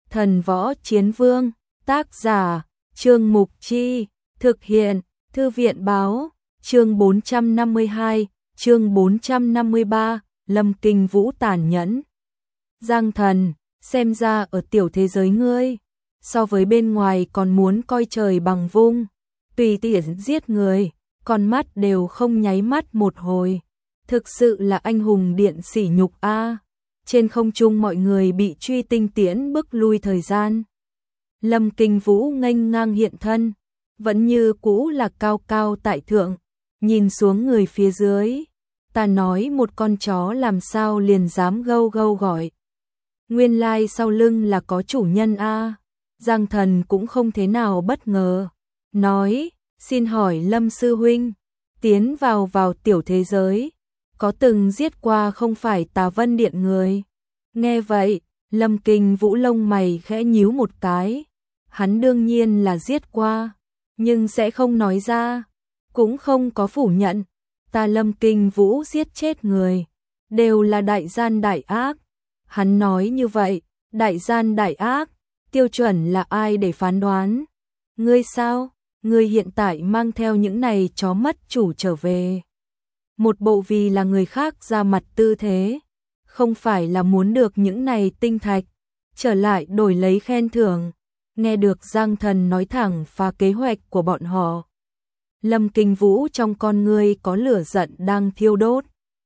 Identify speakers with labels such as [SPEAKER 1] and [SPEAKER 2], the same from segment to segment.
[SPEAKER 1] Thần Võ Chiến Vương, tác giả, Trương Mục Chi, thực hiện, Thư viện Báo, chương 452, chương 453, Lâm Kinh Vũ tàn nhẫn. Giang Thần, xem ra ở tiểu thế giới ngươi, so với bên ngoài còn muốn coi trời bằng vung, tùy tiện giết người, con mắt đều không nháy mắt một hồi. Thực sự là anh hùng điện sỉ nhục a. Trên không trung mọi người bị truy tinh tiễn bức lui thời gian. Lâm Kinh Vũ nghênh ngang hiện thân, vẫn như cũ là cao cao tại thượng, nhìn xuống người phía dưới. Ta nói một con chó làm sao liền dám gâu gâu gọi. Nguyên lai sau lưng là có chủ nhân a. Giang Thần cũng không thế nào bất ngờ, nói, xin hỏi Lâm sư huynh, tiến vào tiểu thế giới, có từng giết qua không phải Tà Vân Điện người? Nghe vậy, Lâm Kinh Vũ lông mày khẽ nhíu một cái, hắn đương nhiên là giết qua, nhưng sẽ không nói ra, cũng không có phủ nhận, ta Lâm Kinh Vũ giết chết người, đều là đại gian đại ác. Hắn nói như vậy, đại gian đại ác, tiêu chuẩn là ai để phán đoán? Ngươi sao? Ngươi hiện tại mang theo những này chó mất chủ trở về. Một bộ vì là người khác ra mặt tư thế, không phải là muốn được những này tinh thạch, trở lại đổi lấy khen thưởng. Nghe được Giang Thần nói thẳng phá kế hoạch của bọn họ, Lâm Kinh Vũ trong con ngươi có lửa giận đang thiêu đốt.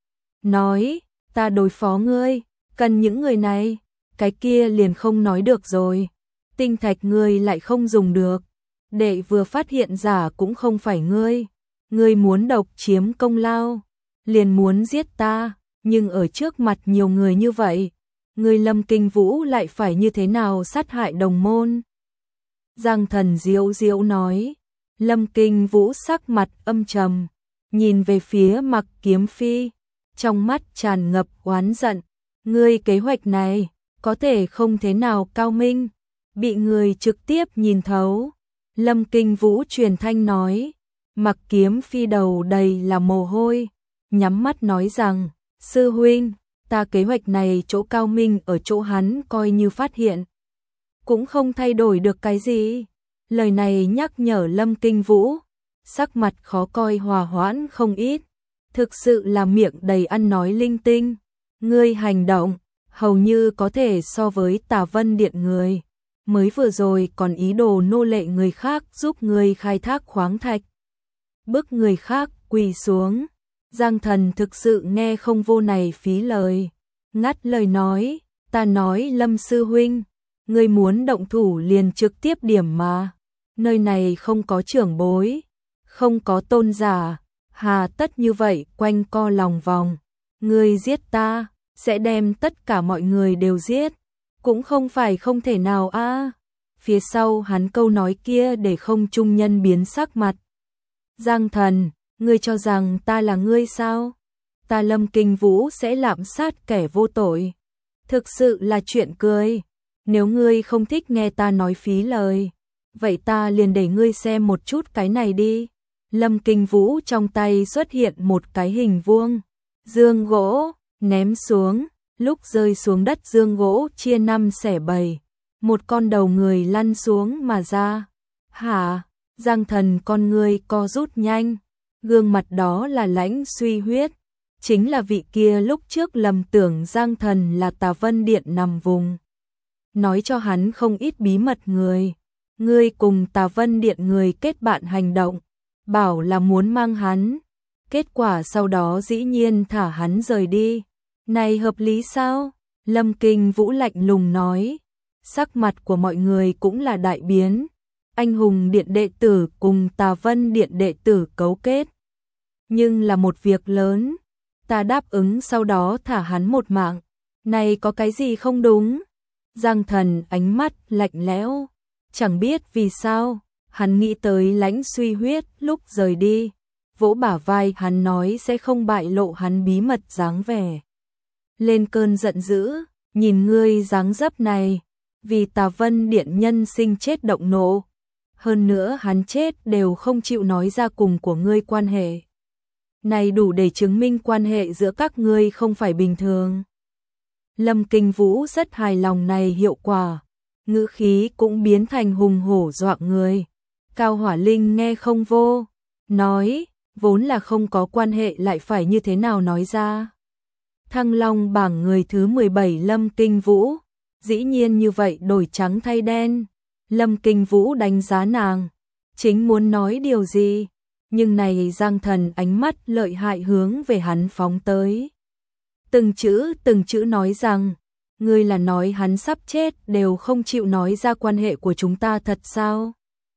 [SPEAKER 1] Nói, ta đối phó ngươi, cần những người này, cái kia liền không nói được rồi. Tinh thạch ngươi lại không dùng được, đệ vừa phát hiện giả cũng không phải ngươi. Ngươi muốn độc chiếm công lao, liền muốn giết ta, nhưng ở trước mặt nhiều người như vậy, ngươi Lâm Kinh Vũ lại phải như thế nào sát hại đồng môn? Giang Thần diễu diễu nói. Lâm Kinh Vũ sắc mặt âm trầm, nhìn về phía Mặc Kiếm Phi, trong mắt tràn ngập oán giận. Ngươi kế hoạch này có thể không thế nào cao minh, bị người trực tiếp nhìn thấu. Lâm Kinh Vũ truyền thanh nói. Mặc Kiếm Phi đầu đầy là mồ hôi, nhắm mắt nói rằng, sư huynh, ta kế hoạch này chỗ cao minh ở chỗ hắn coi như phát hiện, cũng không thay đổi được cái gì. Lời này nhắc nhở Lâm Kinh Vũ, sắc mặt khó coi hòa hoãn không ít, thực sự là miệng đầy ăn nói linh tinh. Ngươi hành động, hầu như có thể so với Tà Vân Điện người, mới vừa rồi còn ý đồ nô lệ người khác giúp ngươi khai thác khoáng thạch, bức người khác quỳ xuống. Giang Thần thực sự nghe không vô này phí lời, ngắt lời nói, ta nói Lâm sư huynh, ngươi muốn động thủ liền trực tiếp điểm mà, nơi này không có trưởng bối, không có tôn giả, hà tất như vậy quanh co lòng vòng. Ngươi giết ta, sẽ đem tất cả mọi người đều giết, cũng không phải không thể nào a. Phía sau hắn câu nói kia để không trung nhân biến sắc mặt. Giang Thần, ngươi cho rằng ta là ngươi sao? Ta Lâm Kinh Vũ sẽ lạm sát kẻ vô tội. Thực sự là chuyện cười. Nếu ngươi không thích nghe ta nói phí lời, vậy ta liền để ngươi xem một chút cái này đi. Lâm Kinh Vũ trong tay xuất hiện một cái hình vuông dương gỗ, ném xuống, lúc rơi xuống đất dương gỗ chia 5 xẻ 7, một con đầu người lăn xuống mà ra. Hả? Giang Thần con ngươi co rút nhanh, gương mặt đó là Lãnh Suy Huyết, chính là vị kia lúc trước lầm tưởng Giang Thần là Tà Vân Điện nằm vùng, nói cho hắn không ít bí mật người. Ngươi cùng Tà Vân Điện người kết bạn hành động, bảo là muốn mang hắn, kết quả sau đó dĩ nhiên thả hắn rời đi. Này hợp lý sao? Lâm Kinh Vũ lạnh lùng nói. Sắc mặt của mọi người cũng là đại biến. Anh hùng điện đệ tử cùng Tà Vân Điện đệ tử cấu kết, nhưng là một việc lớn. Ta đáp ứng sau đó thả hắn một mạng, này có cái gì không đúng? Giang Thần ánh mắt lạnh lẽo, chẳng biết vì sao, hắn nghĩ tới Lãnh Suy Huyết lúc rời đi, vỗ bả vai hắn nói sẽ không bại lộ hắn bí mật dáng vẻ. Lên cơn giận dữ, nhìn ngươi dáng dấp này, vì Tà Vân Điện nhân sinh chết động nộ, hơn nữa hắn chết đều không chịu nói ra cùng của ngươi quan hệ. Này đủ để chứng minh quan hệ giữa các ngươi không phải bình thường. Lâm Kinh Vũ rất hài lòng này hiệu quả, ngữ khí cũng biến thành hùng hổ dọa người. Cao Hỏa Linh nghe không vô, nói, vốn là không có quan hệ lại phải như thế nào nói ra. Thăng Long bảng người thứ 17 Lâm Kinh Vũ, dĩ nhiên như vậy đổi trắng thay đen. Lâm Kinh Vũ đánh giá nàng, chính muốn nói điều gì, nhưng này Giang Thần ánh mắt lợi hại hướng về hắn phóng tới. Từng chữ nói rằng, ngươi là nói hắn sắp chết đều không chịu nói ra quan hệ của chúng ta thật sao?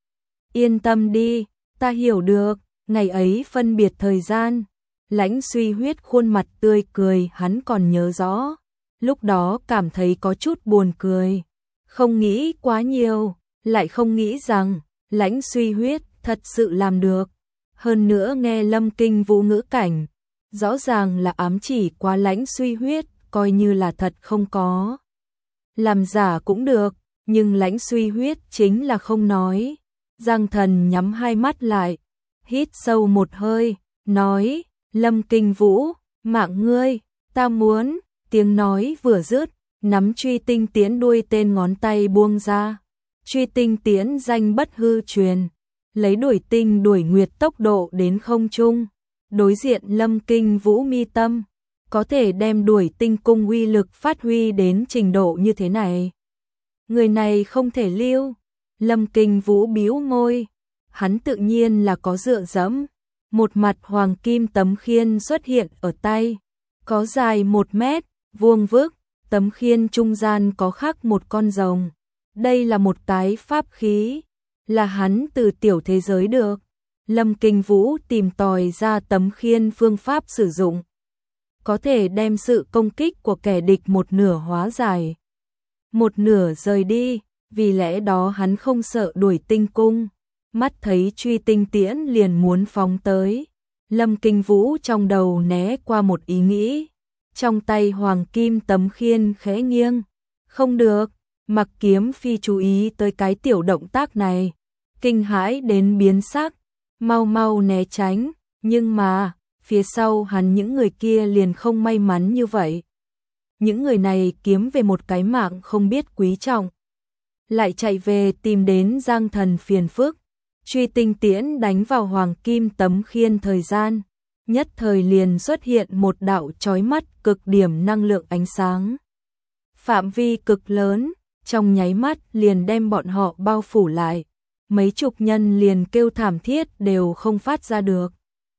[SPEAKER 1] Yên tâm đi, ta hiểu được, ngày ấy phân biệt thời gian. Lãnh Suy Huyết khuôn mặt tươi cười hắn còn nhớ rõ, lúc đó cảm thấy có chút buồn cười, không nghĩ quá nhiều, lại không nghĩ rằng Lãnh Suy Huyết thật sự làm được. Hơn nữa nghe Lâm Kinh Vũ ngữ cảnh, rõ ràng là ám chỉ qua Lãnh Suy Huyết, coi như là thật không có. Làm giả cũng được, nhưng Lãnh Suy Huyết chính là không nói. Giang Thần nhắm hai mắt lại, hít sâu một hơi, nói, Lâm Kinh Vũ, mạng ngươi, ta muốn, tiếng nói vừa dứt, nắm truy tinh tiễn đuôi tên ngón tay buông ra. Truy tinh tiễn danh bất hư truyền, lấy đuổi tinh đuổi nguyệt tốc độ đến không trung, đối diện Lâm Kinh Vũ mi tâm, có thể đem đuổi tinh cung uy lực phát huy đến trình độ như thế này. Người này không thể lưu. Lâm Kinh Vũ bĩu môi, hắn tự nhiên là có dựa dẫm. Một mặt hoàng kim tấm khiên xuất hiện ở tay, có dài 1 mét, vuông vức, tấm khiên trung gian có khắc một con rồng. Đây là một cái pháp khí, là hắn từ tiểu thế giới được. Lâm Kinh Vũ tìm tòi ra tấm khiên phương pháp sử dụng, có thể đem sự công kích của kẻ địch một nửa hóa giải, một nửa rời đi, vì lẽ đó hắn không sợ đuổi tinh cung. Mắt thấy truy tinh tiễn liền muốn phóng tới, Lâm Kinh Vũ trong đầu né qua một ý nghĩ, trong tay hoàng kim tấm khiên khẽ nghiêng. Không được, Mặc Kiếm Phi chú ý tới cái tiểu động tác này, kinh hãi đến biến sắc, mau mau né tránh, nhưng mà, phía sau hắn những người kia liền không may mắn như vậy. Những người này kiếm về một cái mạng không biết quý trọng, lại chạy về tìm đến Giang Thần phiền phức. Truy tinh tiễn đánh vào hoàng kim tấm khiên thời gian, nhất thời liền xuất hiện một đạo chói mắt cực điểm năng lượng ánh sáng. Phạm vi cực lớn, trong nháy mắt liền đem bọn họ bao phủ lại, mấy chục nhân liền kêu thảm thiết đều không phát ra được.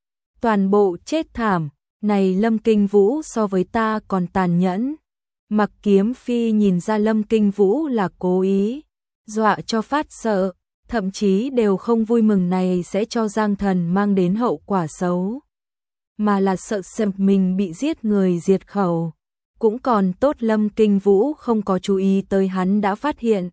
[SPEAKER 1] Toàn bộ chết thảm, này Lâm Kinh Vũ so với ta còn tàn nhẫn. Mặc Kiếm Phi nhìn ra Lâm Kinh Vũ là cố ý, dọa cho phát sợ, thậm chí đều không vui mừng này sẽ cho Giang Thần mang đến hậu quả xấu, mà là sợ xem mình bị giết người diệt khẩu. Cũng còn tốt Lâm Kinh Vũ không có chú ý tới hắn đã phát hiện.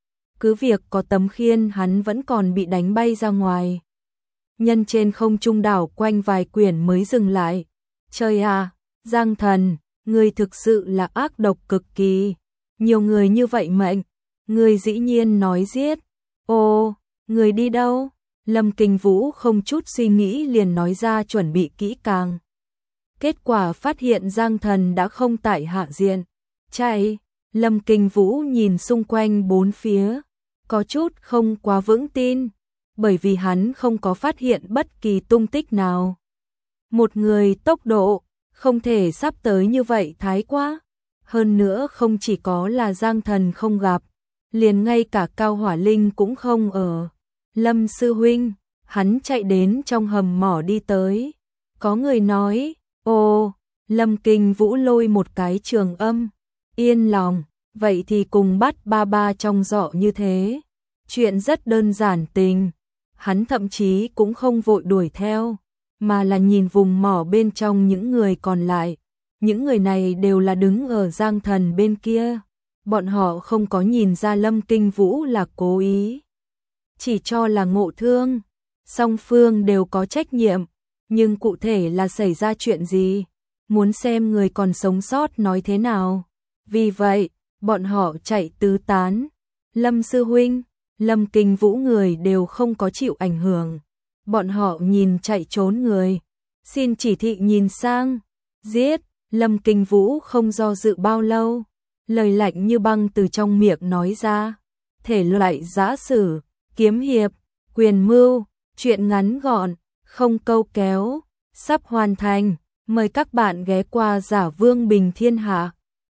[SPEAKER 1] Cứ việc có tấm khiên hắn vẫn còn bị đánh bay ra ngoài. Nhân trên không trung đảo quanh vài quyển mới dừng lại. Trời à, Giang Thần, ngươi thực sự là ác độc cực kỳ. Nhiều người như vậy mệnh, ngươi dĩ nhiên nói giết. Ồ, người đi đâu? Lâm Kinh Vũ không chút suy nghĩ liền nói ra chuẩn bị kỹ càng. Kết quả phát hiện Giang Thần đã không tại hạ diện. Chạy, Lâm Kinh Vũ nhìn xung quanh bốn phía, có chút không quá vững tin, bởi vì hắn không có phát hiện bất kỳ tung tích nào. Một người tốc độ, không thể sắp tới như vậy thái quá. Hơn nữa không chỉ có là Giang Thần không gặp, liền ngay cả Cao Hỏa Linh cũng không ở. Lâm sư huynh, hắn chạy đến trong hầm mỏ đi tới. Có người nói, ồ, Lâm Kinh Vũ lôi một cái trường âm. Yên lòng, vậy thì cùng bắt ba ba trong giỏ như thế. Chuyện rất đơn giản tình. Hắn thậm chí cũng không vội đuổi theo, mà là nhìn vùng mỏ bên trong những người còn lại. Những người này đều là đứng ở Giang Thần bên kia. Bọn họ không có nhìn ra Lâm Kinh Vũ là cố ý, chỉ cho là ngộ thương. Song phương đều có trách nhiệm, nhưng cụ thể là xảy ra chuyện gì, muốn xem người còn sống sót nói thế nào. Vì vậy, bọn họ chạy tứ tán. Lâm sư huynh, Lâm Kinh Vũ người đều không có chịu ảnh hưởng. Bọn họ nhìn chạy trốn người, xin chỉ thị nhìn sang, giết. Lâm Kinh Vũ không do dự bao lâu, lời lạnh như băng từ trong miệng nói ra. thể loại giã sử, kiếm hiệp, quyền mưu, truyện ngắn gọn, không câu kéo, sắp hoàn thành. Mời các bạn ghé qua Giả Vương Bình Thiên Hạ.